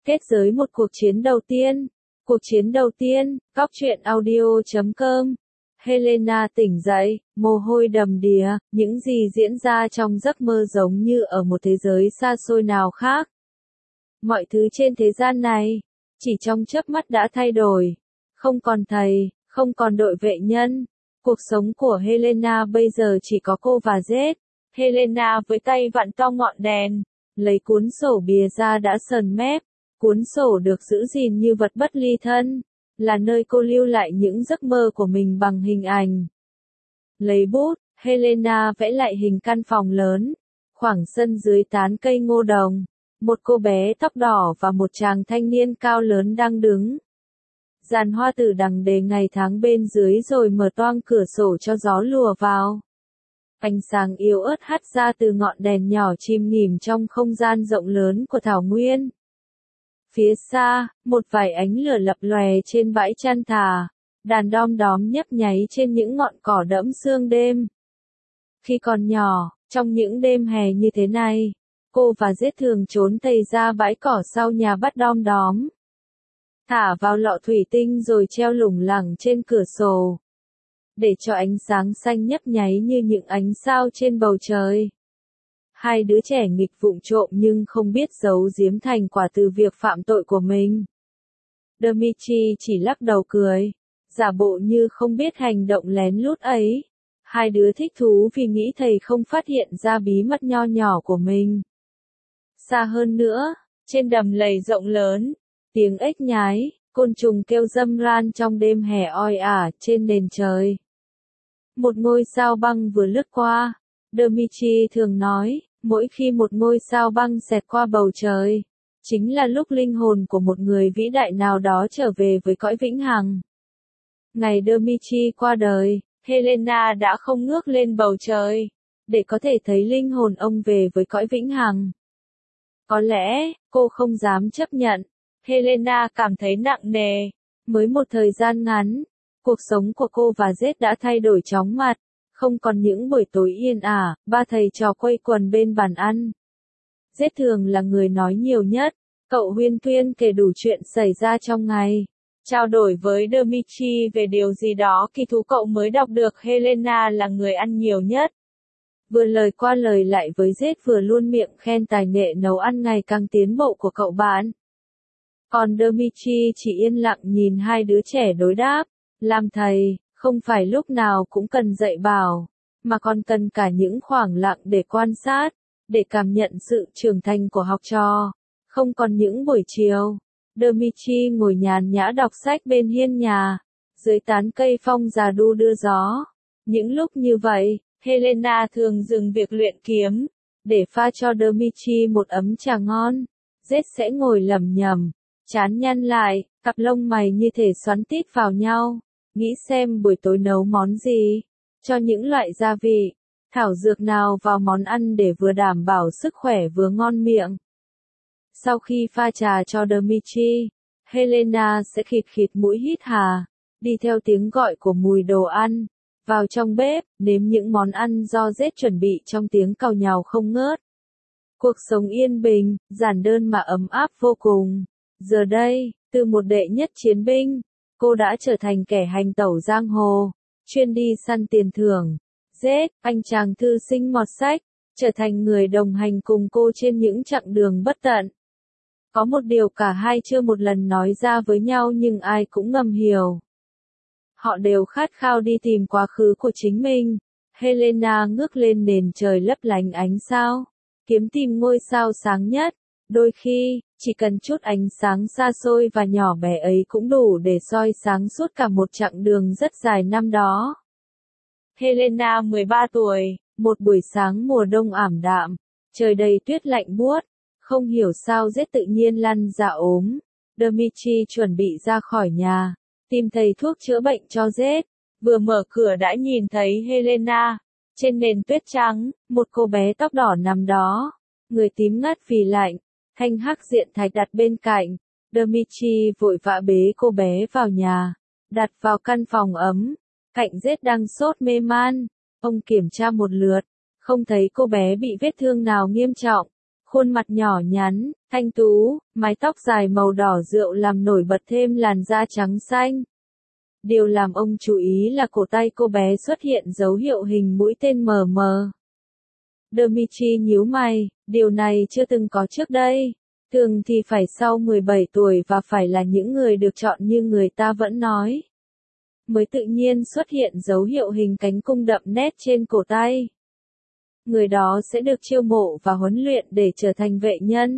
Kết giới một cuộc chiến đầu tiên. Cuộc chiến đầu tiên, góc truyện audio.com. Helena tỉnh dậy, mồ hôi đầm đìa, những gì diễn ra trong giấc mơ giống như ở một thế giới xa xôi nào khác. Mọi thứ trên thế gian này, chỉ trong chớp mắt đã thay đổi. Không còn thầy, không còn đội vệ nhân. Cuộc sống của Helena bây giờ chỉ có cô và Jet. Helena với tay vặn to ngọn đèn, lấy cuốn sổ bìa ra đã sờn mép. Cuốn sổ được giữ gìn như vật bất ly thân, là nơi cô lưu lại những giấc mơ của mình bằng hình ảnh. Lấy bút, Helena vẽ lại hình căn phòng lớn, khoảng sân dưới tán cây ngô đồng, một cô bé tóc đỏ và một chàng thanh niên cao lớn đang đứng. Giàn hoa tử đằng đề ngày tháng bên dưới rồi mở toang cửa sổ cho gió lùa vào. Ánh sáng yếu ớt hắt ra từ ngọn đèn nhỏ chìm nghỉm trong không gian rộng lớn của thảo nguyên. Phía xa, một vài ánh lửa lập lòe trên bãi chăn thả, đàn đom đóm nhấp nháy trên những ngọn cỏ đẫm sương đêm. Khi còn nhỏ, trong những đêm hè như thế này, cô và Jet thường trốn thầy ra bãi cỏ sau nhà bắt đom đóm. Thả vào lọ thủy tinh rồi treo lủng lẳng trên cửa sổ, để cho ánh sáng xanh nhấp nháy như những ánh sao trên bầu trời. Hai đứa trẻ nghịch vụng trộm nhưng không biết giấu giếm thành quả từ việc phạm tội của mình. Dmitry chỉ lắc đầu cười, giả bộ như không biết hành động lén lút ấy. Hai đứa thích thú vì nghĩ thầy không phát hiện ra bí mật nho nhỏ của mình. Xa hơn nữa, trên đầm lầy rộng lớn, tiếng ếch nhái, côn trùng kêu râm ran trong đêm hè oi ả trên nền trời. Một ngôi sao băng vừa lướt qua. Dmitry thường nói, mỗi khi một ngôi sao băng xẹt qua bầu trời, chính là lúc linh hồn của một người vĩ đại nào đó trở về với cõi vĩnh hằng. Ngày Dmitry qua đời, Helena đã không ngước lên bầu trời, để có thể thấy linh hồn ông về với cõi vĩnh hằng. Có lẽ, cô không dám chấp nhận. Helena cảm thấy nặng nề. Mới một thời gian ngắn, cuộc sống của cô và Jet đã thay đổi chóng mặt. Không còn những buổi tối yên ả, ba thầy trò quây quần bên bàn ăn. Jet thường là người nói nhiều nhất. Cậu huyên thuyên kể đủ chuyện xảy ra trong ngày. Trao đổi với Dmitry về điều gì đó kỳ thú cậu mới đọc được. Helena là người ăn nhiều nhất. Vừa lời qua lời lại với Jet vừa luôn miệng khen tài nghệ nấu ăn ngày càng tiến bộ của cậu bạn. Còn Dmitry chỉ yên lặng nhìn hai đứa trẻ đối đáp. Làm thầy, không phải lúc nào cũng cần dạy bảo, mà còn cần cả những khoảng lặng để quan sát, để cảm nhận sự trưởng thành của học trò. Không còn những buổi chiều, Dmitry ngồi nhàn nhã đọc sách bên hiên nhà, dưới tán cây phong già đu đưa gió. Những lúc như vậy, Helena thường dừng việc luyện kiếm, để pha cho Dmitry một ấm trà ngon. Jet sẽ ngồi lẩm nhẩm, trán nhăn lại, cặp lông mày như thể xoắn tít vào nhau, nghĩ xem buổi tối nấu món gì, cho những loại gia vị, thảo dược nào vào món ăn để vừa đảm bảo sức khỏe vừa ngon miệng. Sau khi pha trà cho Dmitry, Helena sẽ khịt khịt mũi hít hà, đi theo tiếng gọi của mùi đồ ăn, vào trong bếp, nếm những món ăn do Jet chuẩn bị trong tiếng càu nhàu không ngớt. Cuộc sống yên bình, giản đơn mà ấm áp vô cùng. Giờ đây, từ một đệ nhất chiến binh, cô đã trở thành kẻ hành tẩu giang hồ, chuyên đi săn tiền thưởng. Jet, anh chàng thư sinh mọt sách, trở thành người đồng hành cùng cô trên những chặng đường bất tận. Có một điều cả hai chưa một lần nói ra với nhau nhưng ai cũng ngầm hiểu. Họ đều khát khao đi tìm quá khứ của chính mình. Helena ngước lên nền trời lấp lánh ánh sao, kiếm tìm ngôi sao sáng nhất. Đôi khi, chỉ cần chút ánh sáng xa xôi và nhỏ bé ấy cũng đủ để soi sáng suốt cả một chặng đường rất dài năm đó. Helena 13 tuổi, một buổi sáng mùa đông ảm đạm, trời đầy tuyết lạnh buốt, không hiểu sao Jet tự nhiên lăn ra ốm. Dmitry chuẩn bị ra khỏi nhà, tìm thầy thuốc chữa bệnh cho Jet, vừa mở cửa đã nhìn thấy Helena. Trên nền tuyết trắng, một cô bé tóc đỏ nằm đó, người tím ngắt vì lạnh. Thanh hắc diện thạch đặt bên cạnh. Dmitry vội vã bế cô bé vào nhà, đặt vào căn phòng ấm. Cạnh Jet đang sốt mê man. Ông kiểm tra một lượt, không thấy cô bé bị vết thương nào nghiêm trọng. Khuôn mặt nhỏ nhắn, thanh tú, mái tóc dài màu đỏ rượu làm nổi bật thêm làn da trắng xanh. Điều làm ông chú ý là cổ tay cô bé xuất hiện dấu hiệu hình mũi tên mờ mờ. Dmitry nhíu mày, điều này chưa từng có trước đây. Thường thì phải sau 17 tuổi và phải là những người được chọn như người ta vẫn nói. Mới tự nhiên xuất hiện dấu hiệu hình cánh cung đậm nét trên cổ tay. Người đó sẽ được chiêu mộ và huấn luyện để trở thành vệ nhân.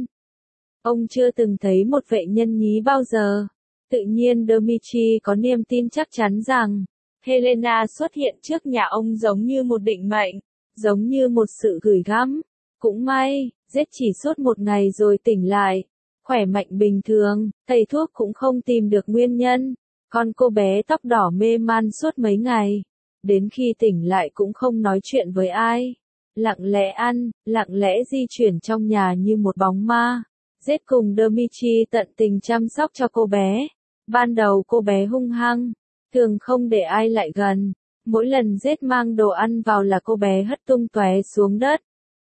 Ông chưa từng thấy một vệ nhân nhí bao giờ. Tự nhiên Dmitry có niềm tin chắc chắn rằng, Helena xuất hiện trước nhà ông giống như một định mệnh, giống như một sự gửi gắm. Cũng may, giết chỉ suốt một ngày rồi tỉnh lại, khỏe mạnh bình thường, thầy thuốc cũng không tìm được nguyên nhân. Con cô bé tóc đỏ mê man suốt mấy ngày, đến khi tỉnh lại cũng không nói chuyện với ai. Lặng lẽ ăn, lặng lẽ di chuyển trong nhà như một bóng ma. Giết cùng Dmitry tận tình chăm sóc cho cô bé. Ban đầu cô bé hung hăng, thường không để ai lại gần. Mỗi lần Giết mang đồ ăn vào là cô bé hất tung tóe xuống đất.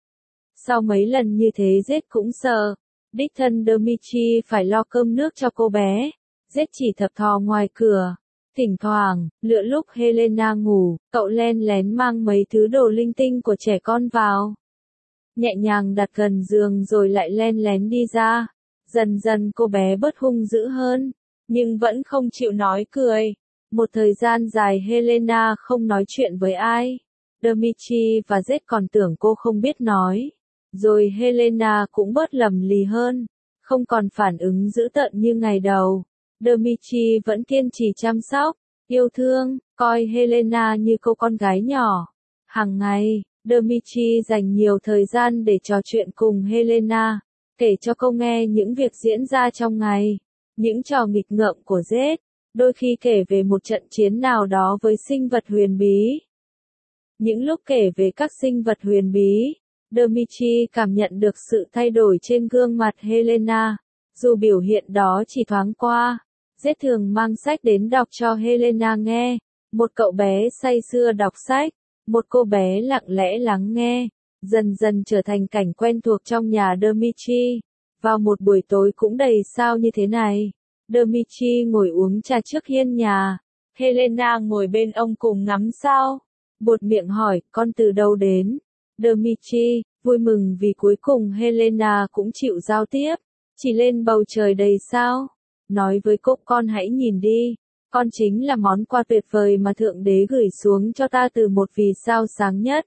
Sau mấy lần như thế Giết cũng sợ. Đích thân Dmitry phải lo cơm nước cho cô bé. Giết chỉ thập thò ngoài cửa. Thỉnh thoảng, lựa lúc Helena ngủ, cậu len lén mang mấy thứ đồ linh tinh của trẻ con vào. Nhẹ nhàng đặt gần giường rồi lại len lén đi ra. Dần dần cô bé bớt hung dữ hơn, nhưng vẫn không chịu nói cười. Một thời gian dài Helena không nói chuyện với ai. Dmitry và Zed còn tưởng cô không biết nói. Rồi Helena cũng bớt lầm lì hơn, không còn phản ứng dữ tợn như ngày đầu. Dmitry vẫn kiên trì chăm sóc, yêu thương, coi Helena như cô con gái nhỏ. Hàng ngày, Dmitry dành nhiều thời gian để trò chuyện cùng Helena, kể cho cô nghe những việc diễn ra trong ngày, những trò nghịch ngợm của Zed, đôi khi kể về một trận chiến nào đó với sinh vật huyền bí. Những lúc kể về các sinh vật huyền bí, Dmitry cảm nhận được sự thay đổi trên gương mặt Helena, dù biểu hiện đó chỉ thoáng qua. Zed thường mang sách đến đọc cho Helena nghe, một cậu bé say sưa đọc sách, một cô bé lặng lẽ lắng nghe, dần dần trở thành cảnh quen thuộc trong nhà Dmitry. Vào một buổi tối cũng đầy sao như thế này, Dmitry ngồi uống trà trước hiên nhà, Helena ngồi bên ông cùng ngắm sao. Buột miệng hỏi, con từ đâu đến? Dmitry, vui mừng vì cuối cùng Helena cũng chịu giao tiếp, chỉ lên bầu trời đầy sao. Nói với cô, con hãy nhìn đi, con chính là món quà tuyệt vời mà Thượng Đế gửi xuống cho ta từ một vì sao sáng nhất.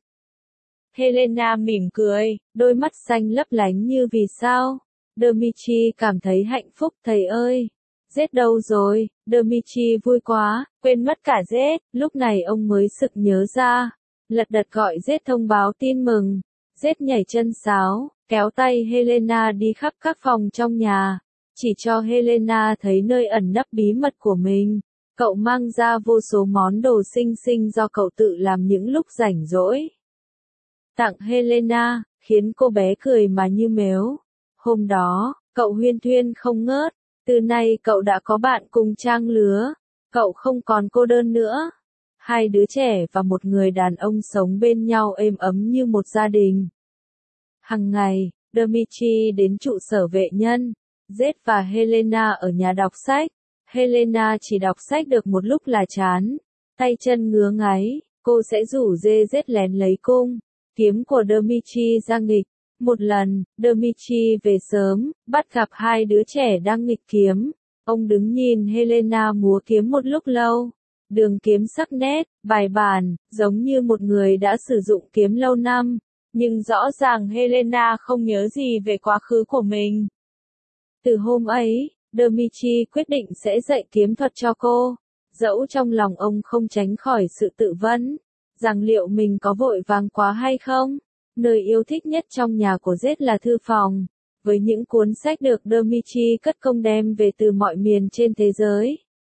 Helena mỉm cười, đôi mắt xanh lấp lánh như vì sao. Dmitry cảm thấy hạnh phúc. Thầy ơi, Zed đâu rồi? Dmitry vui quá, quên mất cả Zed. Lúc này ông mới sực nhớ ra, lật đật gọi Zed thông báo tin mừng. Zed nhảy chân sáo, kéo tay Helena đi khắp các phòng trong nhà, chỉ cho Helena thấy nơi ẩn nấp bí mật của mình. Cậu mang ra vô số món đồ xinh xinh do cậu tự làm những lúc rảnh rỗi. Tặng Helena, khiến cô bé cười mà như mếu. Hôm đó, cậu huyên thuyên không ngớt. Từ nay cậu đã có bạn cùng trang lứa. Cậu không còn cô đơn nữa. Hai đứa trẻ và một người đàn ông sống bên nhau êm ấm như một gia đình. Hằng ngày, Dmitry đến trụ sở vệ nhân. Zed và Helena ở nhà đọc sách. Helena chỉ đọc sách được một lúc là chán. Tay chân ngứa ngáy, cô sẽ rủ Zed lén lấy cung kiếm của Dmitry ra nghịch. Một lần, Dmitry về sớm, bắt gặp hai đứa trẻ đang nghịch kiếm. Ông đứng nhìn Helena múa kiếm một lúc lâu. Đường kiếm sắc nét, bài bản, giống như một người đã sử dụng kiếm lâu năm. Nhưng rõ ràng Helena không nhớ gì về quá khứ của mình. Từ hôm ấy, Dmitry quyết định sẽ dạy kiếm thuật cho cô. Dẫu trong lòng ông không tránh khỏi sự tự vấn, rằng liệu mình có vội vàng quá hay không. Nơi yêu thích nhất trong nhà của Zed là thư phòng, với những cuốn sách được Dmitry cất công đem về từ mọi miền trên thế giới.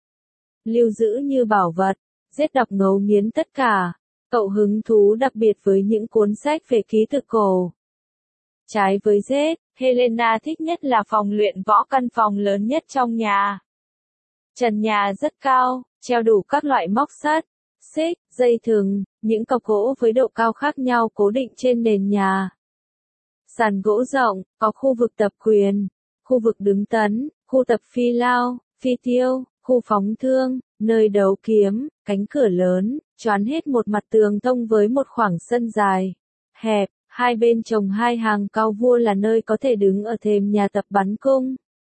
Lưu giữ như bảo vật, Zed đọc ngấu nghiến tất cả. Cậu hứng thú đặc biệt với những cuốn sách về ký tự cổ. Trái với Zed, Helena thích nhất là phòng luyện võ, căn phòng lớn nhất trong nhà. Trần nhà rất cao, treo đủ các loại móc sắt, xích, dây thừng, những cọc gỗ với độ cao khác nhau cố định trên nền nhà. Sàn gỗ rộng, có khu vực tập quyền, khu vực đứng tấn, khu tập phi lao, phi tiêu, khu phóng thương, nơi đấu kiếm, cánh cửa lớn, choán hết một mặt tường thông với một khoảng sân dài, hẹp, hai bên trồng hai hàng cao vua là nơi có thể đứng ở thềm nhà tập bắn cung.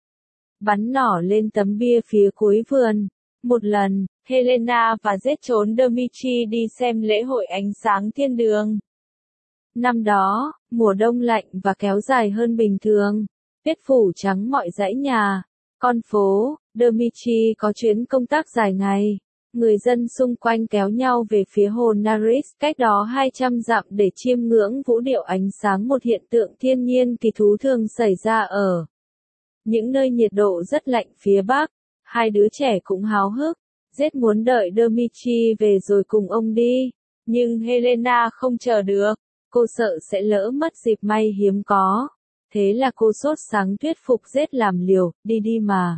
Bắn nỏ lên tấm bia phía cuối vườn. Một lần, Helena và Zed trốn Dmitri đi xem lễ hội ánh sáng thiên đường. Năm đó, mùa đông lạnh và kéo dài hơn bình thường, tuyết phủ trắng mọi dãy nhà, con phố. Dmitri có chuyến công tác dài ngày. Người dân xung quanh kéo nhau về phía hồ Naris cách đó 200 dặm để chiêm ngưỡng vũ điệu ánh sáng, một hiện tượng thiên nhiên kỳ thú thường xảy ra ở những nơi nhiệt độ rất lạnh phía Bắc. Hai đứa trẻ cũng háo hức, rất muốn đợi Dmitri về rồi cùng ông đi. Nhưng Helena không chờ được, cô sợ sẽ lỡ mất dịp may hiếm có. Thế là cô sốt sắng thuyết phục Zed làm liều, đi đi mà.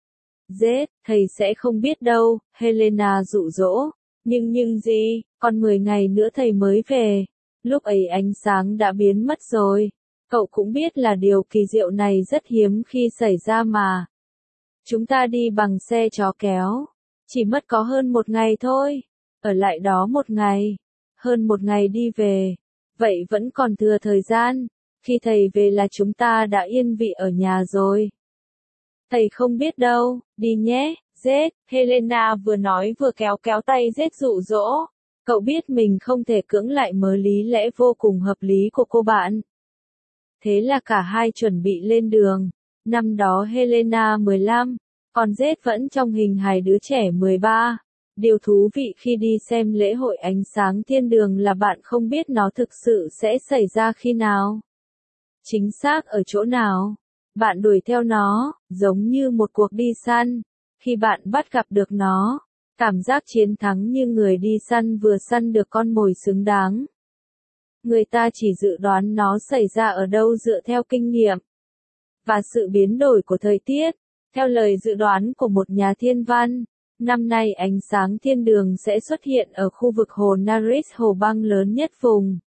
Zed, thầy sẽ không biết đâu, Helena dụ dỗ. Nhưng gì, còn 10 ngày nữa thầy mới về. Lúc ấy ánh sáng đã biến mất rồi. Cậu cũng biết là điều kỳ diệu này rất hiếm khi xảy ra mà. Chúng ta đi bằng xe chó kéo. Chỉ mất có hơn 1 ngày thôi. Ở lại đó 1 ngày. Hơn 1 ngày đi về. Vậy vẫn còn thừa thời gian. Khi thầy về là chúng ta đã yên vị ở nhà rồi. Thầy không biết đâu, đi nhé, Zed. Helena vừa nói vừa kéo tay Zed dụ dỗ. Cậu biết mình không thể cưỡng lại mớ lý lẽ vô cùng hợp lý của cô bạn. Thế là cả hai chuẩn bị lên đường. Năm đó Helena 15, còn Zed vẫn trong hình hài đứa trẻ 13. Điều thú vị khi đi xem lễ hội ánh sáng thiên đường là bạn không biết nó thực sự sẽ xảy ra khi nào. Chính xác ở chỗ nào. Bạn đuổi theo nó, giống như một cuộc đi săn. Khi bạn bắt gặp được nó, cảm giác chiến thắng như người đi săn vừa săn được con mồi xứng đáng. Người ta chỉ dự đoán nó xảy ra ở đâu dựa theo kinh nghiệm và sự biến đổi của thời tiết. Theo lời dự đoán của một nhà thiên văn, năm nay ánh sáng thiên đường sẽ xuất hiện ở khu vực hồ Naris, hồ băng lớn nhất vùng.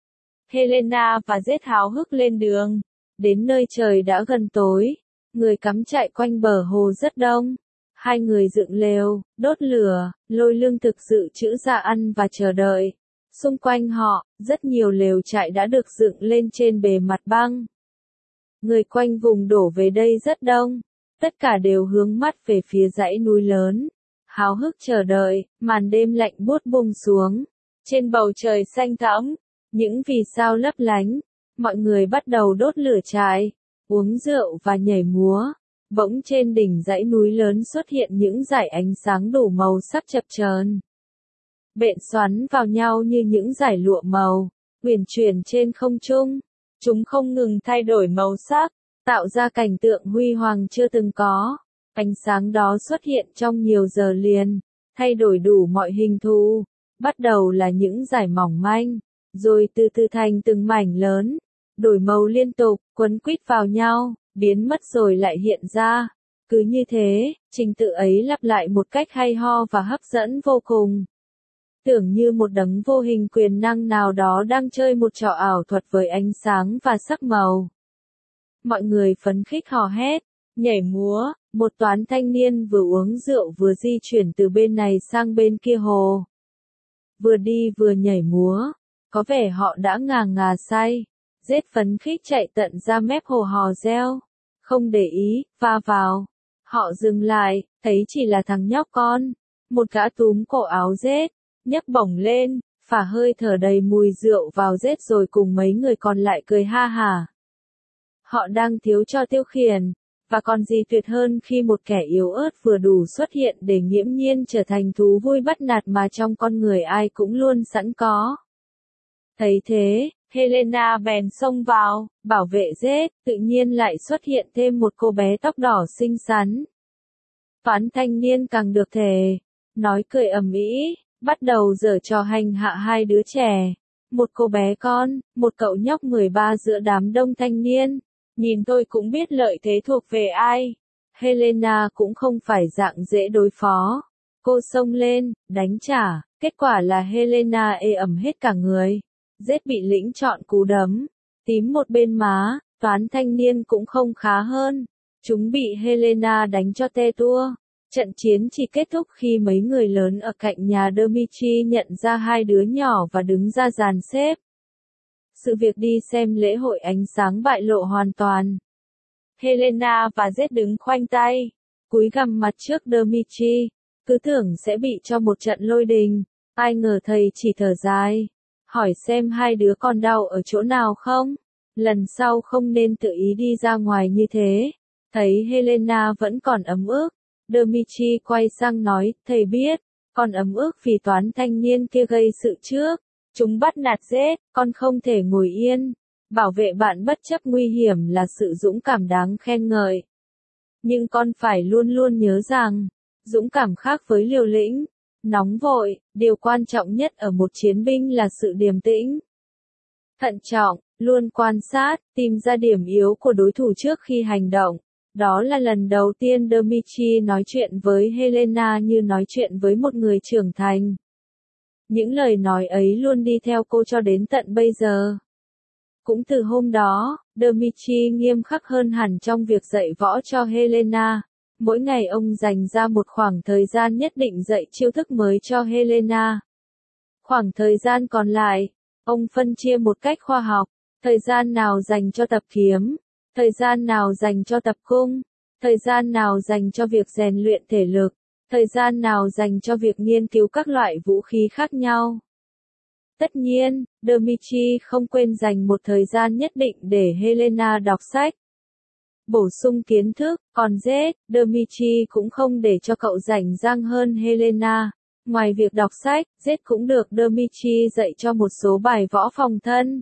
Helena và Zed háo hức lên đường. Đến nơi trời đã gần tối, người cắm trại quanh bờ hồ rất đông. Hai người dựng lều, đốt lửa, lôi lương thực dự trữ ra ăn và chờ đợi. Xung quanh họ, rất nhiều lều trại đã được dựng lên trên bề mặt băng. Người quanh vùng đổ về đây rất đông. Tất cả đều hướng mắt về phía dãy núi lớn. Háo hức chờ đợi, màn đêm lạnh buốt buông xuống. Trên bầu trời xanh thẫm, những vì sao lấp lánh. Mọi người bắt đầu đốt lửa trại, uống rượu và nhảy múa. Bỗng trên đỉnh dãy núi lớn xuất hiện những dải ánh sáng đủ màu sắc chập chờn, bện xoắn vào nhau như những dải lụa màu, uyển chuyển trên không trung. Chúng không ngừng thay đổi màu sắc, tạo ra cảnh tượng huy hoàng chưa từng có. Ánh sáng đó xuất hiện trong nhiều giờ liền, thay đổi đủ mọi hình thù. Bắt đầu là những dải mỏng manh, rồi từ từ thành từng mảnh lớn, đổi màu liên tục, quấn quýt vào nhau, biến mất rồi lại hiện ra. Cứ như thế, trình tự ấy lặp lại một cách hay ho và hấp dẫn vô cùng. Tưởng như một đấng vô hình quyền năng nào đó đang chơi một trò ảo thuật với ánh sáng và sắc màu. Mọi người phấn khích hò hét, nhảy múa, một toán thanh niên vừa uống rượu vừa di chuyển từ bên này sang bên kia hồ. Vừa đi vừa nhảy múa, có vẻ họ đã ngà ngà say. Zed phấn khích chạy tận ra mép hồ hò reo. Không để ý, va vào. Họ dừng lại, thấy chỉ là thằng nhóc con. Một gã túm cổ áo Zed, nhấc bổng lên, phả hơi thở đầy mùi rượu vào Zed rồi cùng mấy người còn lại cười ha hả. Họ đang thiếu cho tiêu khiển, và còn gì tuyệt hơn khi một kẻ yếu ớt vừa đủ xuất hiện để nghiễm nhiên trở thành thú vui bắt nạt mà trong con người ai cũng luôn sẵn có. Thấy thế, Helena bèn xông vào, bảo vệ Zed, tự nhiên lại xuất hiện thêm một cô bé tóc đỏ xinh xắn. Toán thanh niên càng được thề, nói cười ầm ĩ, bắt đầu giở trò hành hạ hai đứa trẻ. Một cô bé con, một cậu nhóc 13 giữa đám đông thanh niên. Nhìn tôi cũng biết lợi thế thuộc về ai. Helena cũng không phải dạng dễ đối phó. Cô xông lên, đánh trả, kết quả là Helena ê ẩm hết cả người. Zed bị lĩnh trọn cú đấm. Tím một bên má, toán thanh niên cũng không khá hơn. Chúng bị Helena đánh cho te tua. Trận chiến chỉ kết thúc khi mấy người lớn ở cạnh nhà Dmitry nhận ra hai đứa nhỏ và đứng ra dàn xếp. Sự việc đi xem lễ hội ánh sáng bại lộ hoàn toàn. Helena và Zed đứng khoanh tay, cúi gằm mặt trước Dmitry, cứ tưởng sẽ bị cho một trận lôi đình. Ai ngờ thầy chỉ thở dài, hỏi xem hai đứa còn đau ở chỗ nào không? Lần sau không nên tự ý đi ra ngoài như thế. Thấy Helena vẫn còn ấm ức, Dmitry quay sang nói, thầy biết, con ấm ức vì toán thanh niên kia gây sự trước. Chúng bắt nạt Zed, con không thể ngồi yên. Bảo vệ bạn bất chấp nguy hiểm là sự dũng cảm đáng khen ngợi. Nhưng con phải luôn luôn nhớ rằng, dũng cảm khác với liều lĩnh, nóng vội, điều quan trọng nhất ở một chiến binh là sự điềm tĩnh. Thận trọng, luôn quan sát, tìm ra điểm yếu của đối thủ trước khi hành động. Đó là lần đầu tiên Dmitry nói chuyện với Helena như nói chuyện với một người trưởng thành. Những lời nói ấy luôn đi theo cô cho đến tận bây giờ. Cũng từ hôm đó, Dmitry nghiêm khắc hơn hẳn trong việc dạy võ cho Helena. Mỗi ngày ông dành ra một khoảng thời gian nhất định dạy chiêu thức mới cho Helena. Khoảng thời gian còn lại, ông phân chia một cách khoa học, thời gian nào dành cho tập kiếm, thời gian nào dành cho tập cung, thời gian nào dành cho việc rèn luyện thể lực, thời gian nào dành cho việc nghiên cứu các loại vũ khí khác nhau. Tất nhiên, Dmitry không quên dành một thời gian nhất định để Helena đọc sách, bổ sung kiến thức, còn Zed, Dmitry cũng không để cho cậu rảnh rang hơn Helena. Ngoài việc đọc sách, Zed cũng được Dmitry dạy cho một số bài võ phòng thân.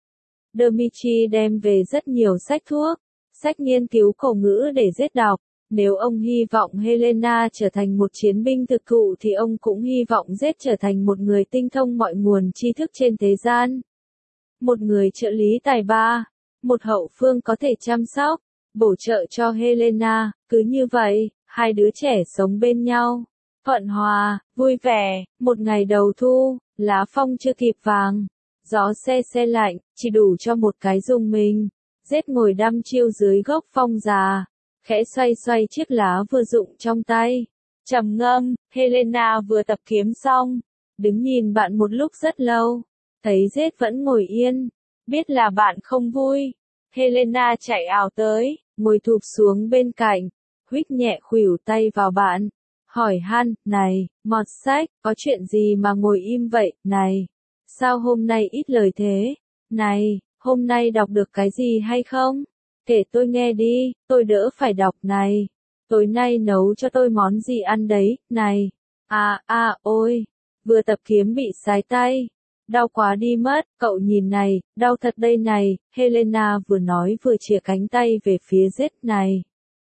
Dmitry đem về rất nhiều sách thuốc, sách nghiên cứu cổ ngữ để Zed đọc. Nếu ông hy vọng Helena trở thành một chiến binh thực thụ thì ông cũng hy vọng Zed trở thành một người tinh thông mọi nguồn tri thức trên thế gian. Một người trợ lý tài ba, một hậu phương có thể chăm sóc, bổ trợ cho Helena. Cứ như vậy, hai đứa trẻ sống bên nhau, thuận hòa, vui vẻ. Một ngày đầu thu, lá phong chưa kịp vàng, gió se lạnh, chỉ đủ cho một cái rùng mình. Zed ngồi đăm chiêu dưới gốc phong già, khẽ xoay xoay chiếc lá vừa rụng trong tay. Trầm ngâm, Helena vừa tập kiếm xong, đứng nhìn bạn một lúc rất lâu. Thấy Zed vẫn ngồi yên, biết là bạn không vui. Helena chạy ào tới, ngồi thụp xuống bên cạnh, huých nhẹ khuỷu tay vào bạn. Hỏi han, này, mọt sách, có chuyện gì mà ngồi im vậy, này? Sao hôm nay ít lời thế? Này, hôm nay đọc được cái gì hay không? Kể tôi nghe đi, tôi đỡ phải đọc này. Tối nay nấu cho tôi món gì ăn đấy, này. Ôi, vừa tập kiếm bị sái tay. Đau quá đi mất, cậu nhìn này, đau thật đây này. Helena vừa nói vừa chìa cánh tay về phía Zed này.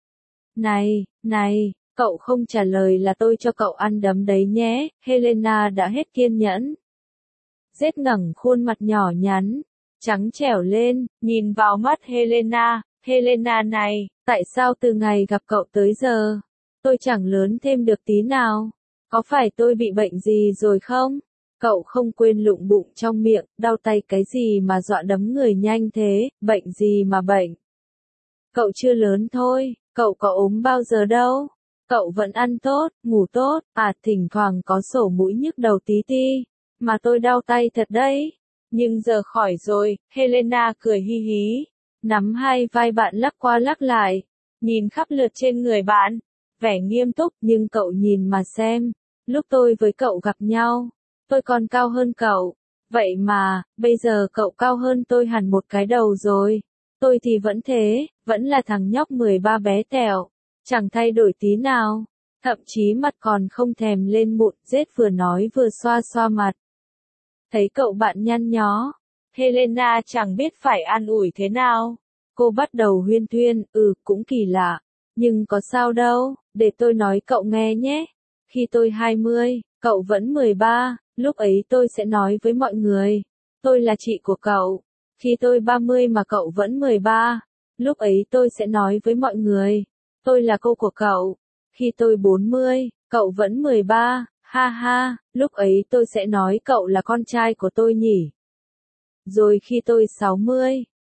Này, cậu không trả lời là tôi cho cậu ăn đấm đấy nhé. Helena đã hết kiên nhẫn. Zed ngẩng khuôn mặt nhỏ nhắn, trắng trẻo lên, nhìn vào mắt Helena. Helena này, tại sao từ ngày gặp cậu tới giờ, tôi chẳng lớn thêm được tí nào? Có phải tôi bị bệnh gì rồi không? Cậu không quên lụng bụng trong miệng, đau tay cái gì mà dọa đấm người nhanh thế, bệnh gì mà bệnh? Cậu chưa lớn thôi, cậu có ốm bao giờ đâu. Cậu vẫn ăn tốt, ngủ tốt, thỉnh thoảng có sổ mũi nhức đầu tí ti, mà tôi đau tay thật đấy. Nhưng giờ khỏi rồi, Helena cười hi hí, nắm hai vai bạn lắc qua lắc lại, nhìn khắp lượt trên người bạn, vẻ nghiêm túc. Nhưng cậu nhìn mà xem, lúc tôi với cậu gặp nhau, tôi còn cao hơn cậu, vậy mà, bây giờ cậu cao hơn tôi hẳn một cái đầu rồi. Tôi thì vẫn thế, vẫn là thằng nhóc 13 bé tẹo, chẳng thay đổi tí nào, thậm chí mặt còn không thèm lên mụn. Zed vừa nói vừa xoa xoa mặt. Thấy cậu bạn nhăn nhó, Helena chẳng biết phải an ủi thế nào. Cô bắt đầu huyên thuyên, cũng kỳ lạ, nhưng có sao đâu, để tôi nói cậu nghe nhé. Khi tôi 20, cậu vẫn 13, lúc ấy tôi sẽ nói với mọi người, tôi là chị của cậu. Khi tôi 30 mà cậu vẫn 13, lúc ấy tôi sẽ nói với mọi người, tôi là cô của cậu. Khi tôi 40, cậu vẫn 13, ha ha, lúc ấy tôi sẽ nói cậu là con trai của tôi nhỉ. Rồi khi tôi 60,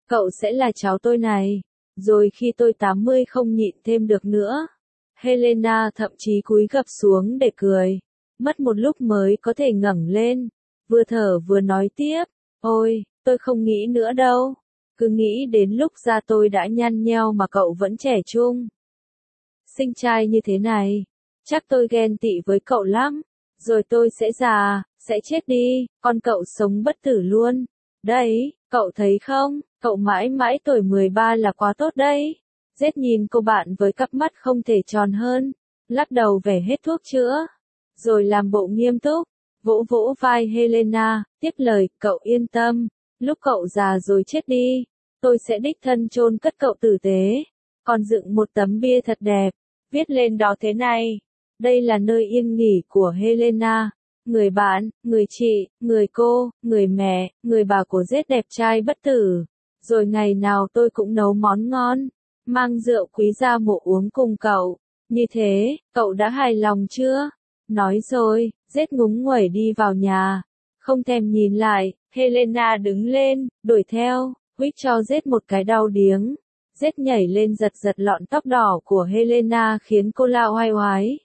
Cậu sẽ là cháu tôi này. Rồi khi tôi 80 không nhịn thêm được nữa. Helena thậm chí cúi gập xuống để cười. Mất một lúc mới có thể ngẩng lên. Vừa thở vừa nói tiếp. Ôi, tôi không nghĩ nữa đâu. Cứ nghĩ đến lúc ra tôi đã nhăn nheo mà cậu vẫn trẻ trung. Xinh trai như thế này. Chắc tôi ghen tị với cậu lắm. Rồi tôi sẽ già, sẽ chết đi, còn cậu sống bất tử luôn. Đấy, cậu thấy không, cậu mãi mãi tuổi 13 là quá tốt đấy. Z nhìn cô bạn với cặp mắt không thể tròn hơn, lắc đầu vẻ hết thuốc chữa. Rồi làm bộ nghiêm túc, vỗ vỗ vai Helena, tiếp lời, cậu yên tâm, lúc cậu già rồi chết đi, tôi sẽ đích thân chôn cất cậu tử tế. Còn dựng một tấm bia thật đẹp, viết lên đó thế này. Đây là nơi yên nghỉ của Helena, người bạn, người chị, người cô, người mẹ, người bà của Z đẹp trai bất tử. Rồi ngày nào tôi cũng nấu món ngon, mang rượu quý ra mộ uống cùng cậu. Như thế, cậu đã hài lòng chưa? Nói rồi, Z ngúng nguẩy đi vào nhà. Không thèm nhìn lại, Helena đứng lên, đuổi theo, huých cho Z một cái đau điếng. Z nhảy lên giật giật lọn tóc đỏ của Helena khiến cô la oai oái.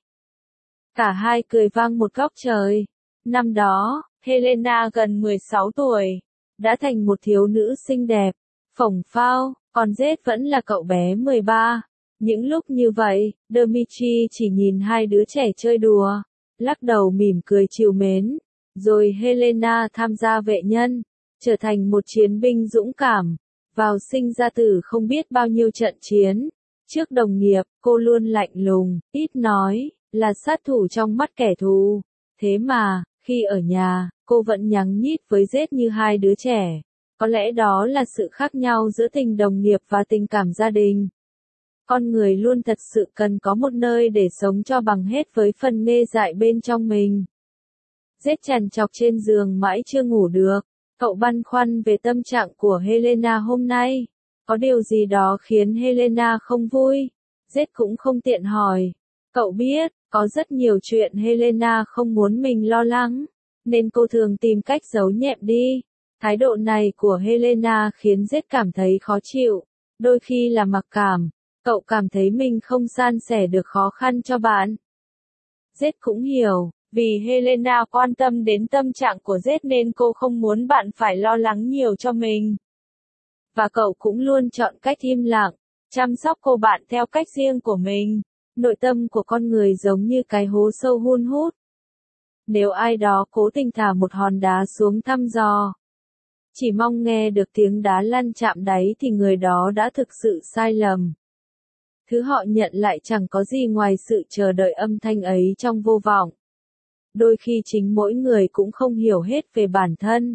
Cả hai cười vang một góc trời. Năm đó, Helena gần 16 tuổi, đã thành một thiếu nữ xinh đẹp, phồng phao, còn Z vẫn là cậu bé 13. Những lúc như vậy, Dmitry chỉ nhìn hai đứa trẻ chơi đùa, lắc đầu mỉm cười trìu mến. Rồi Helena tham gia vệ nhân, trở thành một chiến binh dũng cảm, vào sinh ra tử không biết bao nhiêu trận chiến. Trước đồng nghiệp, cô luôn lạnh lùng, ít nói, là sát thủ trong mắt kẻ thù. Thế mà, khi ở nhà, cô vẫn nhắng nhít với Z như hai đứa trẻ. Có lẽ đó là sự khác nhau giữa tình đồng nghiệp và tình cảm gia đình. Con người luôn thật sự cần có một nơi để sống cho bằng hết với phần nê dại bên trong mình. Z trằn trọc trên giường mãi chưa ngủ được. Cậu băn khoăn về tâm trạng của Helena hôm nay. Có điều gì đó khiến Helena không vui. Z cũng không tiện hỏi. Cậu biết, có rất nhiều chuyện Helena không muốn mình lo lắng, nên cô thường tìm cách giấu nhẹm đi. Thái độ này của Helena khiến Z cảm thấy khó chịu, đôi khi là mặc cảm. Cậu cảm thấy mình không san sẻ được khó khăn cho bạn. Z cũng hiểu, vì Helena quan tâm đến tâm trạng của Z nên cô không muốn bạn phải lo lắng nhiều cho mình. Và cậu cũng luôn chọn cách im lặng, chăm sóc cô bạn theo cách riêng của mình. Nội tâm của con người giống như cái hố sâu hun hút. Nếu ai đó cố tình thả một hòn đá xuống thăm dò, chỉ mong nghe được tiếng đá lăn chạm đáy thì người đó đã thực sự sai lầm. Thứ họ nhận lại chẳng có gì ngoài sự chờ đợi âm thanh ấy trong vô vọng. Đôi khi chính mỗi người cũng không hiểu hết về bản thân.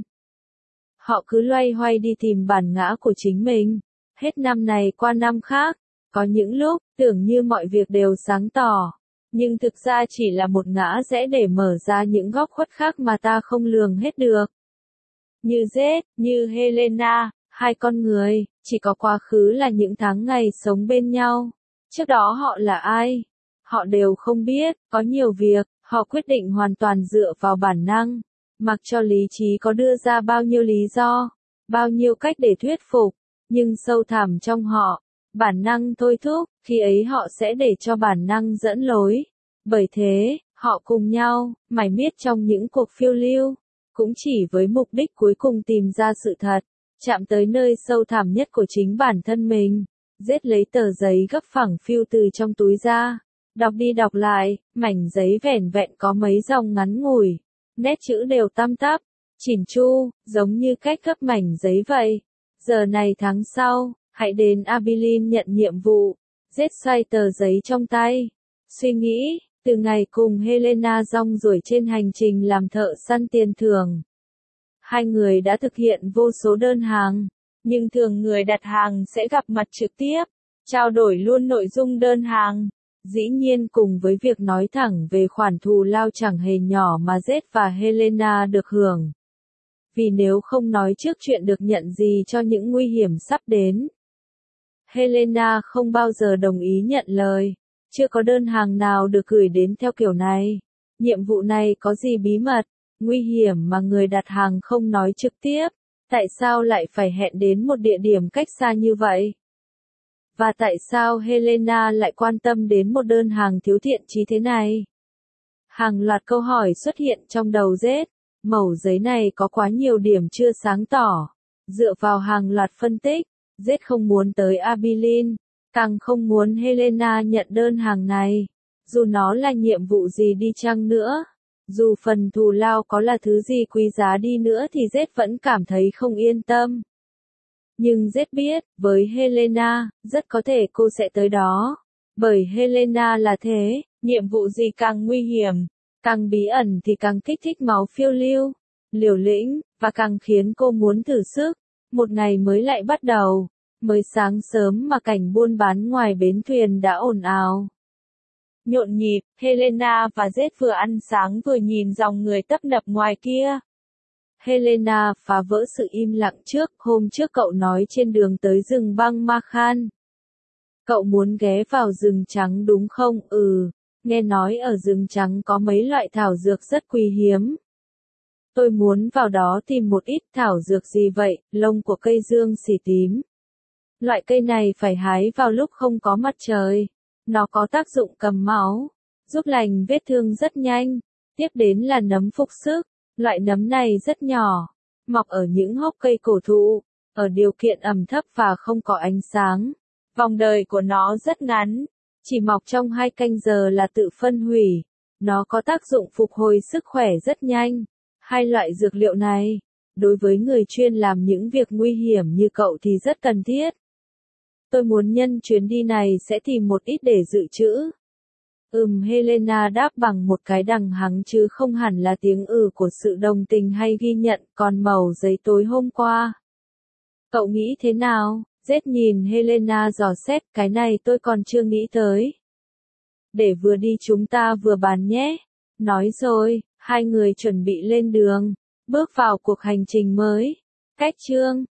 Họ cứ loay hoay đi tìm bản ngã của chính mình, hết năm này qua năm khác. Có những lúc, tưởng như mọi việc đều sáng tỏ, nhưng thực ra chỉ là một ngã rẽ để mở ra những góc khuất khác mà ta không lường hết được. Như Z, như Helena, hai con người, chỉ có quá khứ là những tháng ngày sống bên nhau. Trước đó họ là ai? Họ đều không biết, có nhiều việc, họ quyết định hoàn toàn dựa vào bản năng, mặc cho lý trí có đưa ra bao nhiêu lý do, bao nhiêu cách để thuyết phục, nhưng sâu thẳm trong họ, bản năng thôi thúc, khi ấy họ sẽ để cho bản năng dẫn lối. Bởi thế, họ cùng nhau, mải miết trong những cuộc phiêu lưu, cũng chỉ với mục đích cuối cùng tìm ra sự thật, chạm tới nơi sâu thẳm nhất của chính bản thân mình. Z lấy tờ giấy gấp phẳng phiu từ trong túi ra, đọc đi đọc lại, mảnh giấy vẻn vẹn có mấy dòng ngắn ngủi, nét chữ đều tăm tắp, chỉn chu, giống như cách gấp mảnh giấy vậy. Giờ này tháng sau, hãy đến Abilene nhận nhiệm vụ. Z xoay tờ giấy trong tay, suy nghĩ, từ ngày cùng Helena rong ruổi trên hành trình làm thợ săn tiền thưởng. Hai người đã thực hiện vô số đơn hàng, nhưng thường người đặt hàng sẽ gặp mặt trực tiếp, trao đổi luôn nội dung đơn hàng. Dĩ nhiên cùng với việc nói thẳng về khoản thù lao chẳng hề nhỏ mà Z và Helena được hưởng. Vì nếu không nói trước chuyện được nhận gì cho những nguy hiểm sắp đến, Helena không bao giờ đồng ý nhận lời. Chưa có đơn hàng nào được gửi đến theo kiểu này. Nhiệm vụ này có gì bí mật, nguy hiểm mà người đặt hàng không nói trực tiếp. Tại sao lại phải hẹn đến một địa điểm cách xa như vậy? Và tại sao Helena lại quan tâm đến một đơn hàng thiếu thiện chí thế này? Hàng loạt câu hỏi xuất hiện trong đầu Jet. Mẩu giấy này có quá nhiều điểm chưa sáng tỏ. Dựa vào hàng loạt phân tích, Jet không muốn tới Abilene, càng không muốn Helena nhận đơn hàng này. Dù nó là nhiệm vụ gì đi chăng nữa, dù phần thù lao có là thứ gì quý giá đi nữa thì Jet vẫn cảm thấy không yên tâm. Nhưng Jet biết, với Helena, rất có thể cô sẽ tới đó. Bởi Helena là thế, nhiệm vụ gì càng nguy hiểm, càng bí ẩn thì càng kích thích máu phiêu lưu, liều lĩnh, và càng khiến cô muốn thử sức. Một ngày mới lại bắt đầu. Mới sáng sớm mà cảnh buôn bán ngoài bến thuyền đã ồn ào. Nhộn nhịp, Helena và Jet vừa ăn sáng vừa nhìn dòng người tấp nập ngoài kia. Helena phá vỡ sự im lặng trước, hôm trước cậu nói trên đường tới rừng băng Makhan. Cậu muốn ghé vào rừng trắng đúng không? Nghe nói ở rừng trắng có mấy loại thảo dược rất quý hiếm. Tôi muốn vào đó tìm một ít thảo dược gì vậy, lông của cây dương xỉ tím. Loại cây này phải hái vào lúc không có mặt trời. Nó có tác dụng cầm máu, giúp lành vết thương rất nhanh. Tiếp đến là nấm phục sức. Loại nấm này rất nhỏ, mọc ở những hốc cây cổ thụ, ở điều kiện ẩm thấp và không có ánh sáng. Vòng đời của nó rất ngắn, chỉ mọc trong 2 canh giờ là tự phân hủy. Nó có tác dụng phục hồi sức khỏe rất nhanh. 2 loại dược liệu này, đối với người chuyên làm những việc nguy hiểm như cậu thì rất cần thiết. Tôi muốn nhân chuyến đi này sẽ tìm một ít để dự trữ. Helena đáp bằng một cái đằng hắng chứ không hẳn là tiếng của sự đồng tình hay ghi nhận. Còn mẩu giấy tối hôm qua, cậu nghĩ thế nào? Jet nhìn Helena dò xét, cái này tôi còn chưa nghĩ tới. Để vừa đi chúng ta vừa bàn nhé. Nói rồi, 2 người chuẩn bị lên đường, bước vào cuộc hành trình mới. Cách chương